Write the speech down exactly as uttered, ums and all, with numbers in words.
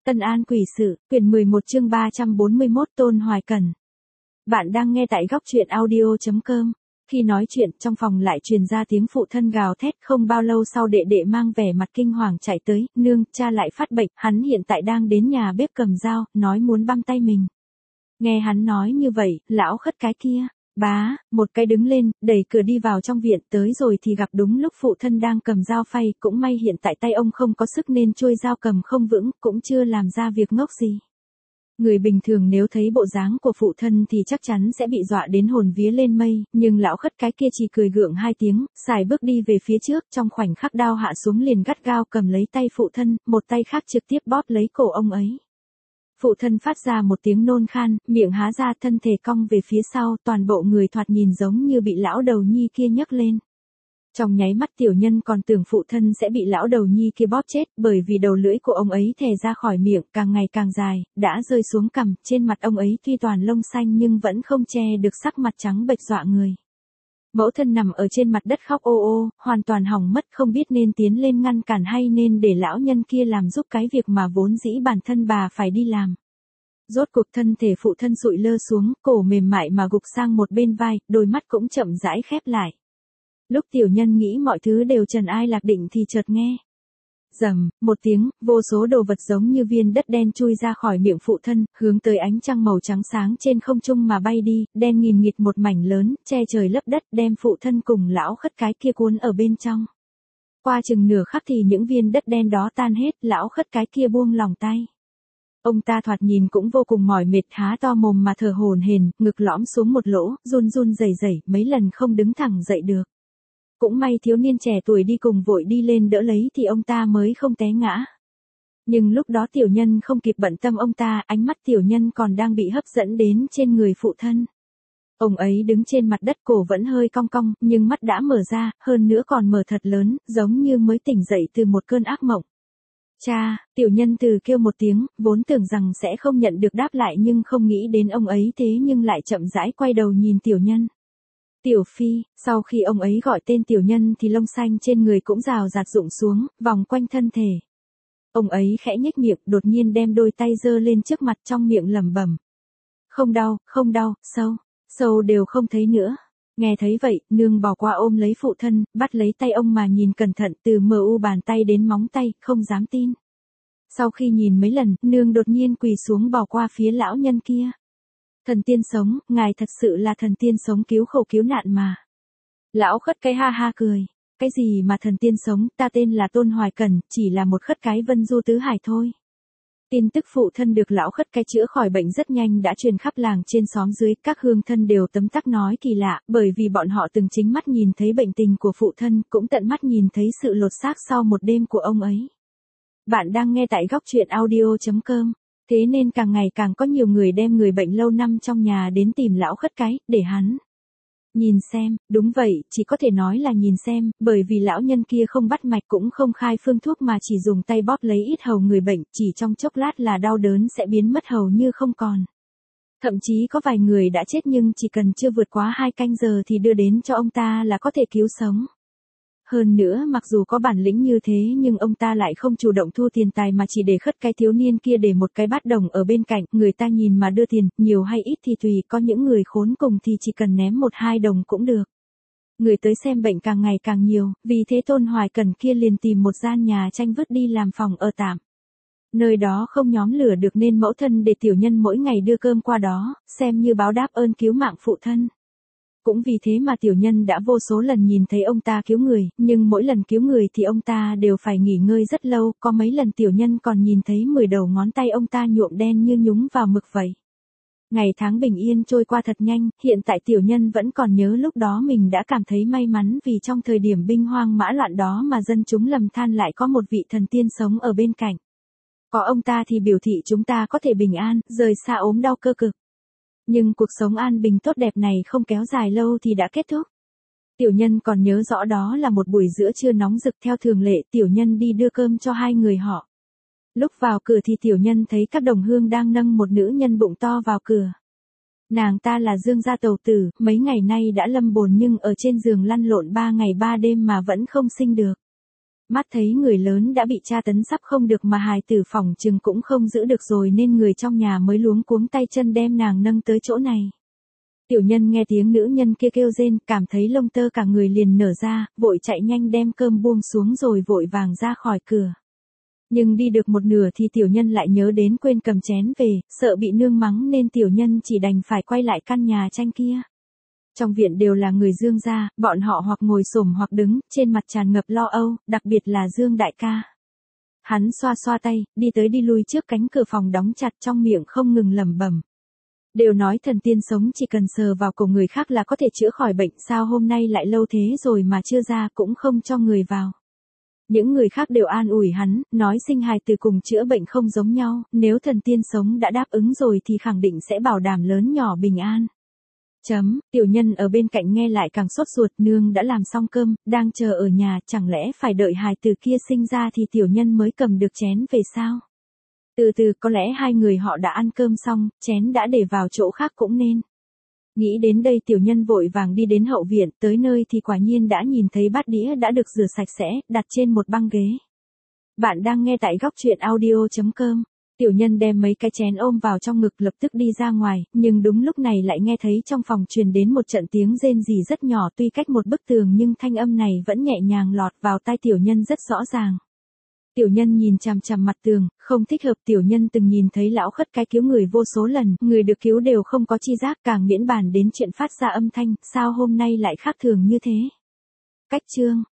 Tân An quỷ sự, quyển mười một chương ba trăm bốn mươi mốt Tôn Hoài Cẩn. Bạn đang nghe tại góc truyện audio chấm com. Khi nói chuyện, trong phòng lại truyền ra tiếng phụ thân gào thét, không bao lâu sau đệ đệ mang vẻ mặt kinh hoàng chạy tới, nương, cha lại phát bệnh, hắn hiện tại đang đến nhà bếp cầm dao, nói muốn băm tay mình. Nghe hắn nói như vậy, lão khất cái kia, bá, một cái đứng lên, đẩy cửa đi vào trong viện, tới rồi thì gặp đúng lúc phụ thân đang cầm dao phay, cũng may hiện tại tay ông không có sức nên chuôi dao cầm không vững, cũng chưa làm ra việc ngốc gì. Người bình thường nếu thấy bộ dáng của phụ thân thì chắc chắn sẽ bị dọa đến hồn vía lên mây, nhưng lão khất cái kia chỉ cười gượng hai tiếng, xài bước đi về phía trước, trong khoảnh khắc đao hạ xuống liền gắt gao cầm lấy tay phụ thân, một tay khác trực tiếp bóp lấy cổ ông ấy. Phụ thân phát ra một tiếng nôn khan, miệng há ra, thân thể cong về phía sau, toàn bộ người thoạt nhìn giống như bị lão đầu nhi kia nhấc lên. Trong nháy mắt tiểu nhân còn tưởng phụ thân sẽ bị lão đầu nhi kia bóp chết, bởi vì đầu lưỡi của ông ấy thè ra khỏi miệng, càng ngày càng dài, đã rơi xuống cằm, trên mặt ông ấy tuy toàn lông xanh nhưng vẫn không che được sắc mặt trắng bệch dọa người. Mẫu thân nằm ở trên mặt đất khóc ô ô, hoàn toàn hỏng mất, không biết nên tiến lên ngăn cản hay nên để lão nhân kia làm giúp cái việc mà vốn dĩ bản thân bà phải đi làm. Rốt cuộc thân thể phụ thân sụi lơ xuống, cổ mềm mại mà gục sang một bên vai, đôi mắt cũng chậm rãi khép lại. Lúc tiểu nhân nghĩ mọi thứ đều trần ai lạc định thì chợt nghe. Rầm, một tiếng, vô số đồ vật giống như viên đất đen chui ra khỏi miệng phụ thân, hướng tới ánh trăng màu trắng sáng trên không trung mà bay đi, đen nghìn nghịt một mảnh lớn, che trời lấp đất, đem phụ thân cùng lão khất cái kia cuốn ở bên trong. Qua chừng nửa khắc thì những viên đất đen đó tan hết, lão khất cái kia buông lòng tay. Ông ta thoạt nhìn cũng vô cùng mỏi mệt, há to mồm mà thở hổn hển, ngực lõm xuống một lỗ, run run rẩy rẩy, mấy lần không đứng thẳng dậy được. Cũng may thiếu niên trẻ tuổi đi cùng vội đi lên đỡ lấy thì ông ta mới không té ngã. Nhưng lúc đó tiểu nhân không kịp bận tâm ông ta, ánh mắt tiểu nhân còn đang bị hấp dẫn đến trên người phụ thân. Ông ấy đứng trên mặt đất, cổ vẫn hơi cong cong, nhưng mắt đã mở ra, hơn nữa còn mở thật lớn, giống như mới tỉnh dậy từ một cơn ác mộng. Cha, tiểu nhân từ kêu một tiếng, vốn tưởng rằng sẽ không nhận được đáp lại nhưng không nghĩ đến ông ấy thế nhưng lại chậm rãi quay đầu nhìn tiểu nhân. Tiểu Phi, sau khi ông ấy gọi tên tiểu nhân thì lông xanh trên người cũng rào rạt rụng xuống, vòng quanh thân thể. Ông ấy khẽ nhếch miệng, đột nhiên đem đôi tay giơ lên trước mặt, trong miệng lẩm bẩm. Không đau, không đau, sâu, sâu đều không thấy nữa. Nghe thấy vậy, nương bỏ qua ôm lấy phụ thân, bắt lấy tay ông mà nhìn cẩn thận từ mờ u bàn tay đến móng tay, không dám tin. Sau khi nhìn mấy lần, nương đột nhiên quỳ xuống bỏ qua phía lão nhân kia. Thần tiên sống, ngài thật sự là thần tiên sống cứu khổ cứu nạn mà. Lão khất cái ha ha cười. Cái gì mà thần tiên sống, ta tên là Tôn Hoài Cẩn, chỉ là một khất cái vân du tứ hải thôi. Tin tức phụ thân được lão khất cái chữa khỏi bệnh rất nhanh đã truyền khắp làng trên xóm dưới, các hương thân đều tấm tắc nói kỳ lạ, bởi vì bọn họ từng chính mắt nhìn thấy bệnh tình của phụ thân, cũng tận mắt nhìn thấy sự lột xác sau một đêm của ông ấy. Bạn đang nghe tại góc truyện audio chấm com. Thế nên càng ngày càng có nhiều người đem người bệnh lâu năm trong nhà đến tìm lão khất cái, để hắn nhìn xem. Đúng vậy, chỉ có thể nói là nhìn xem, bởi vì lão nhân kia không bắt mạch cũng không khai phương thuốc mà chỉ dùng tay bóp lấy ít hầu người bệnh, chỉ trong chốc lát là đau đớn sẽ biến mất hầu như không còn. Thậm chí có vài người đã chết nhưng chỉ cần chưa vượt quá hai canh giờ thì đưa đến cho ông ta là có thể cứu sống. Hơn nữa mặc dù có bản lĩnh như thế nhưng ông ta lại không chủ động thu tiền tài mà chỉ để khất cái thiếu niên kia để một cái bát đồng ở bên cạnh, người ta nhìn mà đưa tiền, nhiều hay ít thì tùy, có những người khốn cùng thì chỉ cần ném một hai đồng cũng được. Người tới xem bệnh càng ngày càng nhiều, vì thế Tôn Hoài Cẩn kia liền tìm một gian nhà tranh vứt đi làm phòng ở tạm. Nơi đó không nhóm lửa được nên mẫu thân để tiểu nhân mỗi ngày đưa cơm qua đó, xem như báo đáp ơn cứu mạng phụ thân. Cũng vì thế mà tiểu nhân đã vô số lần nhìn thấy ông ta cứu người, nhưng mỗi lần cứu người thì ông ta đều phải nghỉ ngơi rất lâu, có mấy lần tiểu nhân còn nhìn thấy mười đầu ngón tay ông ta nhuộm đen như nhúng vào mực vậy. Ngày tháng bình yên trôi qua thật nhanh, hiện tại tiểu nhân vẫn còn nhớ lúc đó mình đã cảm thấy may mắn vì trong thời điểm binh hoang mã loạn đó mà dân chúng lầm than lại có một vị thần tiên sống ở bên cạnh. Có ông ta thì biểu thị chúng ta có thể bình an, rời xa ốm đau cơ cực. Nhưng cuộc sống an bình tốt đẹp này không kéo dài lâu thì đã kết thúc. Tiểu nhân còn nhớ rõ đó là một buổi giữa trưa nóng rực, theo thường lệ tiểu nhân đi đưa cơm cho hai người họ. Lúc vào cửa thì tiểu nhân thấy các đồng hương đang nâng một nữ nhân bụng to vào cửa. Nàng ta là Dương gia tàu tử, mấy ngày nay đã lâm bồn nhưng ở trên giường lăn lộn ba ngày ba đêm mà vẫn không sinh được. Mắt thấy người lớn đã bị tra tấn sắp không được mà hài tử phỏng chừng cũng không giữ được rồi nên người trong nhà mới luống cuống tay chân đem nàng nâng tới chỗ này. Tiểu nhân nghe tiếng nữ nhân kia kêu rên, cảm thấy lông tơ cả người liền nở ra, vội chạy nhanh đem cơm buông xuống rồi vội vàng ra khỏi cửa. Nhưng đi được một nửa thì tiểu nhân lại nhớ đến quên cầm chén về, sợ bị nương mắng nên tiểu nhân chỉ đành phải quay lại căn nhà tranh kia. Trong viện đều là người Dương gia, bọn họ hoặc ngồi xổm hoặc đứng, trên mặt tràn ngập lo âu, đặc biệt là Dương đại ca. Hắn xoa xoa tay, đi tới đi lui trước cánh cửa phòng đóng chặt, trong miệng không ngừng lẩm bẩm. Đều nói thần tiên sống chỉ cần sờ vào cổ người khác là có thể chữa khỏi bệnh, sao hôm nay lại lâu thế rồi mà chưa ra, cũng không cho người vào. Những người khác đều an ủi hắn, nói sinh hài từ cùng chữa bệnh không giống nhau, nếu thần tiên sống đã đáp ứng rồi thì khẳng định sẽ bảo đảm lớn nhỏ bình an. Chấm, tiểu nhân ở bên cạnh nghe lại càng sốt ruột, nương đã làm xong cơm, đang chờ ở nhà, chẳng lẽ phải đợi hài từ kia sinh ra thì tiểu nhân mới cầm được chén về sao? Từ từ, có lẽ hai người họ đã ăn cơm xong, chén đã để vào chỗ khác cũng nên. Nghĩ đến đây tiểu nhân vội vàng đi đến hậu viện, tới nơi thì quả nhiên đã nhìn thấy bát đĩa đã được rửa sạch sẽ, đặt trên một băng ghế. Bạn đang nghe tại góc truyện audio chấm com. Tiểu nhân đem mấy cái chén ôm vào trong ngực lập tức đi ra ngoài, nhưng đúng lúc này lại nghe thấy trong phòng truyền đến một trận tiếng rên rỉ rất nhỏ, tuy cách một bức tường nhưng thanh âm này vẫn nhẹ nhàng lọt vào tai tiểu nhân rất rõ ràng. Tiểu nhân nhìn chằm chằm mặt tường, không thích hợp, tiểu nhân từng nhìn thấy lão khất cái cứu người vô số lần, người được cứu đều không có chi giác, càng miễn bàn đến chuyện phát ra âm thanh, sao hôm nay lại khác thường như thế. Cách chương